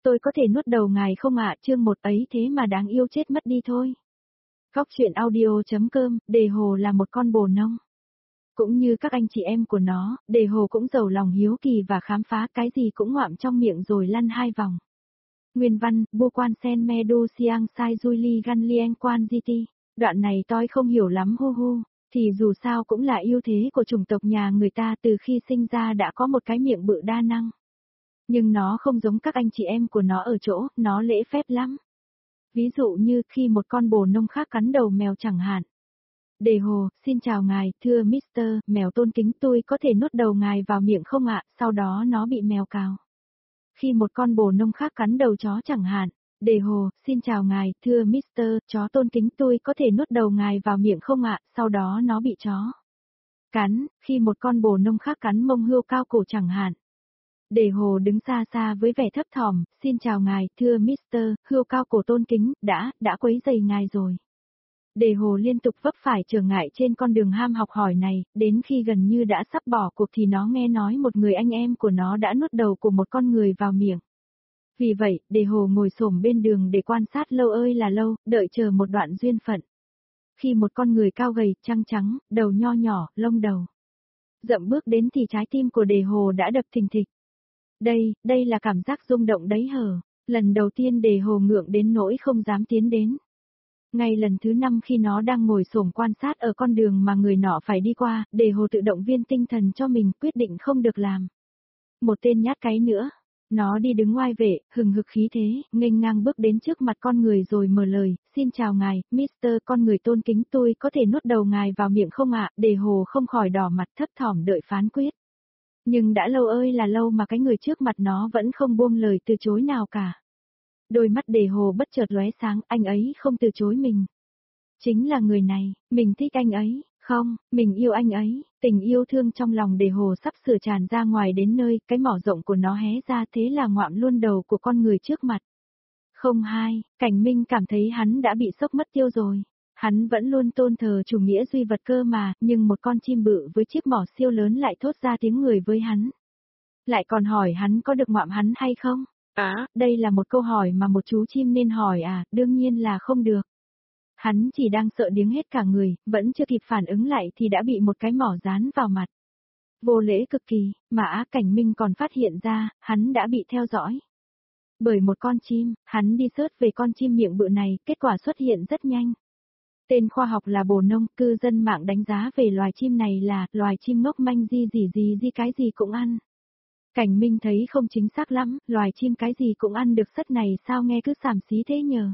tôi có thể nuốt đầu ngài không ạ? Chương 1 ấy thế mà đáng yêu chết mất đi thôi. Góc truyện audio.com, Đề Hồ là một con bồ nông. Cũng như các anh chị em của nó, Đề Hồ cũng giàu lòng hiếu kỳ và khám phá, cái gì cũng ngoạm trong miệng rồi lăn 2 vòng. Nguyên văn, Bu Quan Sen Me Du Siang Sai Julie Gan Lien Quan Giti. Đoạn này tôi không hiểu lắm hu hu, thì dù sao cũng là ưu thế của chủng tộc nhà người ta, từ khi sinh ra đã có một cái miệng bự đa năng. Nhưng nó không giống các anh chị em của nó ở chỗ, nó lễ phép lắm. Ví dụ như khi một con bồ nông khác cắn đầu mèo chẳng hạn. Đề Hồ, xin chào ngài, thưa Mr. Mèo tôn kính, tôi có thể nuốt đầu ngài vào miệng không ạ? Sau đó nó bị mèo cào. Khi một con bồ nông khác cắn đầu chó chẳng hạn. Đề Hồ, xin chào ngài, thưa Mr. Chó tôn kính, tôi có thể nuốt đầu ngài vào miệng không ạ? Sau đó nó bị chó cắn, khi một con bồ nông khác cắn mông hươu cao cổ chẳng hạn. Đề Hồ đứng xa xa với vẻ thấp thỏm, xin chào ngài, thưa Mr. Hươu cao cổ tôn kính, đã quấy rầy ngài rồi. Đề Hồ liên tục vấp phải trở ngại trên con đường ham học hỏi này, đến khi gần như đã sắp bỏ cuộc thì nó nghe nói một người anh em của nó đã nuốt đầu của một con người vào miệng. Vì vậy, Đề Hồ ngồi xổm bên đường để quan sát lâu ơi là lâu, đợi chờ một đoạn duyên phận. Khi một con người cao gầy, trăng trắng, đầu nho nhỏ, lông đầu rậm bước đến thì trái tim của Đề Hồ đã đập thình thịch. Đây là cảm giác rung động đấy hở. Lần đầu tiên Đề Hồ ngượng đến nỗi không dám tiến đến. Ngay lần thứ 5 khi nó đang ngồi xổm quan sát ở con đường mà người nọ phải đi qua, Đề Hồ tự động viên tinh thần cho mình, quyết định không được làm một tên nhát cái nữa. Nó đi đứng oai vệ, hừng hực khí thế, nghênh ngang bước đến trước mặt con người rồi mở lời, xin chào ngài, Mr. Con người tôn kính, tôi có thể nuốt đầu ngài vào miệng không ạ? Đề Hồ không khỏi đỏ mặt thấp thỏm đợi phán quyết. Nhưng đã lâu ơi là lâu mà cái người trước mặt nó vẫn không buông lời từ chối nào cả. Đôi mắt Đề Hồ bất chợt lóe sáng, anh ấy không từ chối mình. Chính là người này, mình thích anh ấy, không, mình yêu anh ấy. Tình yêu thương trong lòng Đề Hồ sắp sửa tràn ra ngoài đến nơi, cái mỏ rộng của nó hé ra, thế là ngoạm luôn đầu của con người trước mặt. Không hai, Cảnh Minh cảm thấy hắn đã bị sốc mất tiêu rồi. Hắn vẫn luôn tôn thờ chủ nghĩa duy vật cơ mà, nhưng một con chim bự với chiếc mỏ siêu lớn lại thốt ra tiếng người với hắn. Lại còn hỏi hắn có được ngoạm hắn hay không? Đây là một câu hỏi mà một chú chim nên hỏi à, đương nhiên là không được. Hắn chỉ đang sợ điếng hết cả người, vẫn chưa kịp phản ứng lại thì đã bị một cái mỏ dán vào mặt. Vô lễ cực kỳ, mà Cảnh Minh còn phát hiện ra, hắn đã bị theo dõi bởi một con chim. Hắn đi search về con chim miệng bự này, kết quả xuất hiện rất nhanh. Tên khoa học là bồ nông, cư dân mạng đánh giá về loài chim này là loài chim ngốc manh gì cái gì cũng ăn. Cảnh Minh thấy không chính xác lắm, loài chim cái gì cũng ăn được sất này sao nghe cứ xàm xí thế nhờ.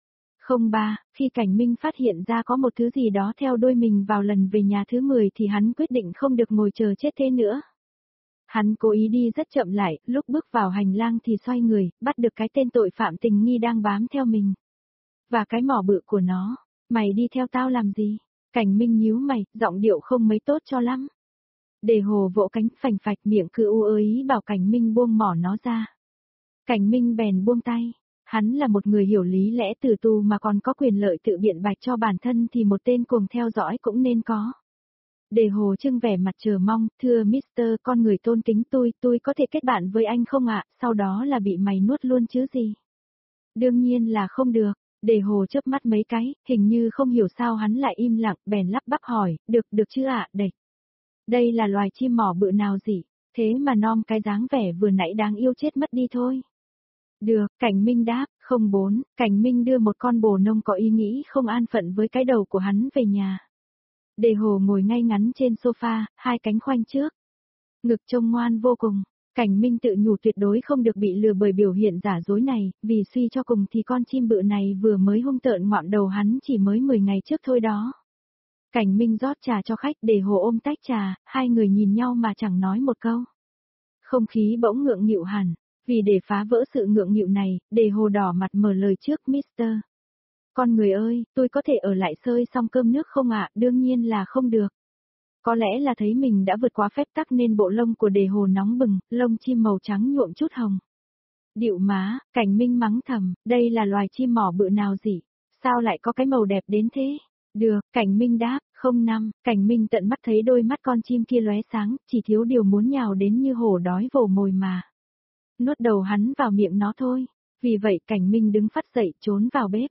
03, khi Cảnh Minh phát hiện ra có một thứ gì đó theo đuôi mình vào lần về nhà thứ 10 thì hắn quyết định không được ngồi chờ chết thế nữa. Hắn cố ý đi rất chậm lại, lúc bước vào hành lang thì xoay người, bắt được cái tên tội phạm tình nghi đang bám theo mình. Và cái mỏ bự của nó, mày đi theo tao làm gì? Cảnh Minh nhíu mày, giọng điệu không mấy tốt cho lắm. Đề Hồ vỗ cánh phành phạch miệng cứ u ý bảo Cảnh Minh buông mỏ nó ra. Cảnh Minh bèn buông tay. Hắn là một người hiểu lý lẽ từ tù mà còn có quyền lợi tự biện bạch cho bản thân thì một tên cuồng theo dõi cũng nên có. Đề Hồ trưng vẻ mặt chờ mong, thưa Mr. Con người tôn kính, tôi có thể kết bạn với anh không ạ? Sau đó là bị mày nuốt luôn chứ gì? Đương nhiên là không được. Đề Hồ chớp mắt mấy cái, hình như không hiểu sao hắn lại im lặng, bèn lắp bắp hỏi, được chứ ạ? Đây là loài chim mỏ bự nào gì? Thế mà nom cái dáng vẻ vừa nãy đáng yêu chết mất đi thôi. Được, Cảnh Minh đáp, 04, Cảnh Minh đưa một con bồ nông có ý nghĩ không an phận với cái đầu của hắn về nhà. Đề Hồ ngồi ngay ngắn trên sofa, hai cánh khoanh trước. Ngực trông ngoan vô cùng. Cảnh Minh tự nhủ tuyệt đối không được bị lừa bởi biểu hiện giả dối này, vì suy cho cùng thì con chim bự này vừa mới hung tợn ngoạm đầu hắn chỉ mới 10 ngày trước thôi đó. Cảnh Minh rót trà cho khách, Đề Hồ ôm tách trà, hai người nhìn nhau mà chẳng nói một câu. Không khí bỗng ngượng nghịu hẳn. Vì để phá vỡ sự ngượng nghịu này, Đề Hồ đỏ mặt mở lời trước, Mr. Con người ơi, tôi có thể ở lại sơi xong cơm nước không ạ? Đương nhiên là không được. Có lẽ là thấy mình đã vượt quá phép tắc nên bộ lông của Đề Hồ nóng bừng, lông chim màu trắng nhuộm chút hồng. Điệu má, Cảnh Minh mắng thầm, đây là loài chim mỏ bự nào gì? Sao lại có cái màu đẹp đến thế? Được, Cảnh Minh đáp, 05, Cảnh Minh tận mắt thấy đôi mắt con chim kia lóe sáng, chỉ thiếu điều muốn nhào đến như hổ đói vồ mồi mà. Nuốt đầu hắn vào miệng nó thôi. Vì vậy Cảnh Minh đứng phắt dậy trốn vào bếp.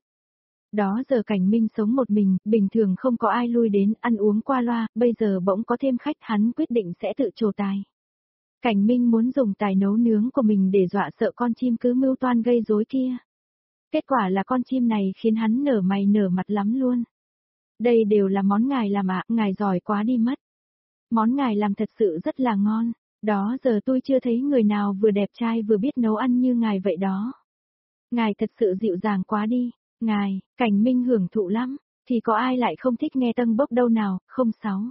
Đó giờ Cảnh Minh sống một mình, bình thường không có ai lui đến ăn uống qua loa, bây giờ bỗng có thêm khách hắn quyết định sẽ tự trổ tài. Cảnh Minh muốn dùng tài nấu nướng của mình để dọa sợ con chim cứ mưu toan gây rối kia. Kết quả là con chim này khiến hắn nở mày nở mặt lắm luôn. Đây đều là món ngài làm ạ, ngài giỏi quá đi mất. Món ngài làm thật sự rất là ngon, đó giờ tôi chưa thấy người nào vừa đẹp trai vừa biết nấu ăn như ngài vậy đó. Ngài thật sự dịu dàng quá đi, ngài, Cảnh Minh hưởng thụ lắm, thì có ai lại không thích nghe tâng bốc đâu nào, không sáu.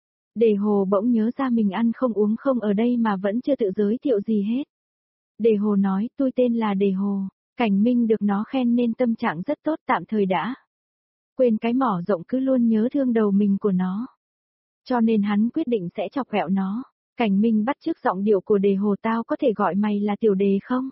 Đề Hồ bỗng nhớ ra mình ăn không uống không ở đây mà vẫn chưa tự giới thiệu gì hết. Đề Hồ nói, tôi tên là Đề Hồ, Cảnh Minh được nó khen nên tâm trạng rất tốt tạm thời đã. Quên cái mỏ rộng cứ luôn nhớ thương đầu mình của nó. Cho nên hắn quyết định sẽ chọc ghẹo nó. Cảnh Minh bắt chước giọng điệu của Đề Hồ, tao có thể gọi mày là Tiểu Đề không?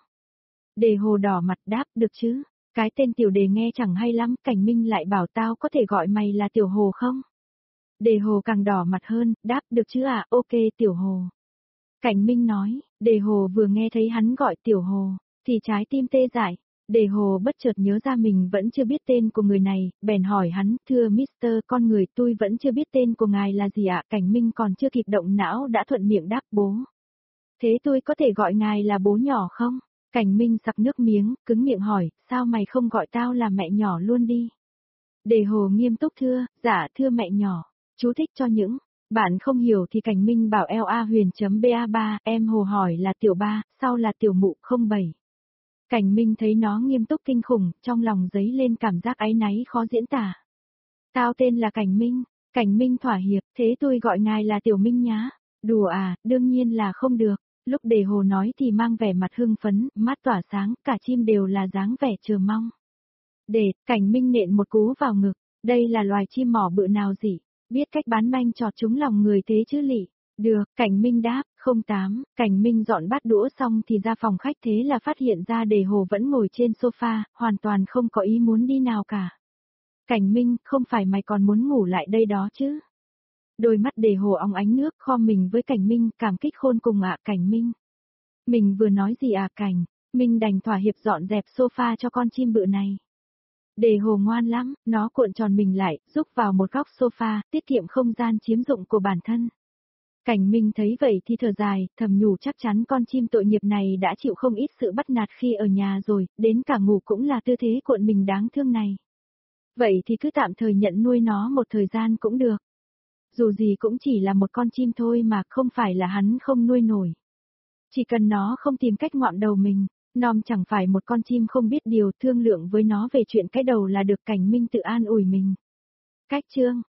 Đề Hồ đỏ mặt đáp, được chứ. Cái tên Tiểu Đề nghe chẳng hay lắm, Cảnh Minh lại bảo tao có thể gọi mày là Tiểu Hồ không? Đề Hồ càng đỏ mặt hơn, đáp, được chứ à, ok Tiểu Hồ. Cảnh Minh nói, Đề Hồ vừa nghe thấy hắn gọi Tiểu Hồ, thì trái tim tê dại. Đề Hồ bất chợt nhớ ra mình vẫn chưa biết tên của người này, bèn hỏi hắn, thưa Mr. con người, tôi vẫn chưa biết tên của ngài là gì ạ? Cảnh Minh còn chưa kịp động não đã thuận miệng đáp, bố. Thế tôi có thể gọi ngài là bố nhỏ không? Cảnh Minh sặc nước miếng, cứng miệng hỏi, sao mày không gọi tao là mẹ nhỏ luôn đi? Đề Hồ nghiêm túc thưa, dạ thưa mẹ nhỏ, chú thích cho những bạn không hiểu thì Cảnh Minh bảo LA Huyền.ba3, em Hồ hỏi là Tiểu Ba, sau là Tiểu Mụ 07. Cảnh Minh thấy nó nghiêm túc kinh khủng, trong lòng dấy lên cảm giác áy náy khó diễn tả. Tao tên là Cảnh Minh. Cảnh Minh thỏa hiệp, thế tôi gọi ngài là Tiểu Minh nhá. Đùa à, đương nhiên là không được. Lúc Đề Hồ nói thì mang vẻ mặt hưng phấn, mắt tỏa sáng, cả chim đều là dáng vẻ chờ mong. Cảnh Minh nện một cú vào ngực, đây là loài chim mỏ bự nào gì, biết cách bán manh chọt trúng lòng người thế chứ lị. Được, Cảnh Minh đáp, 08, Cảnh Minh dọn bát đũa xong thì ra phòng khách, thế là phát hiện ra Đề Hồ vẫn ngồi trên sofa, hoàn toàn không có ý muốn đi nào cả. Cảnh Minh, không phải mày còn muốn ngủ lại đây đó chứ? Đôi mắt Đề Hồ óng ánh nước, khom mình với Cảnh Minh, cảm kích khôn cùng ạ. Cảnh Minh. Mình vừa nói gì à Cảnh? Minh đành thỏa hiệp dọn dẹp sofa cho con chim bự này. Đề Hồ ngoan lắm, nó cuộn tròn mình lại, rúc vào một góc sofa, tiết kiệm không gian chiếm dụng của bản thân. Cảnh Minh thấy vậy thì thở dài, thầm nhủ chắc chắn con chim tội nghiệp này đã chịu không ít sự bắt nạt khi ở nhà rồi, đến cả ngủ cũng là tư thế cuộn mình đáng thương này. Vậy thì cứ tạm thời nhận nuôi nó một thời gian cũng được. Dù gì cũng chỉ là một con chim thôi mà, không phải là hắn không nuôi nổi. Chỉ cần nó không tìm cách ngoạm đầu mình, Nom chẳng phải một con chim không biết điều, thương lượng với nó về chuyện cái đầu là được. Cảnh Minh tự an ủi mình. Cách chương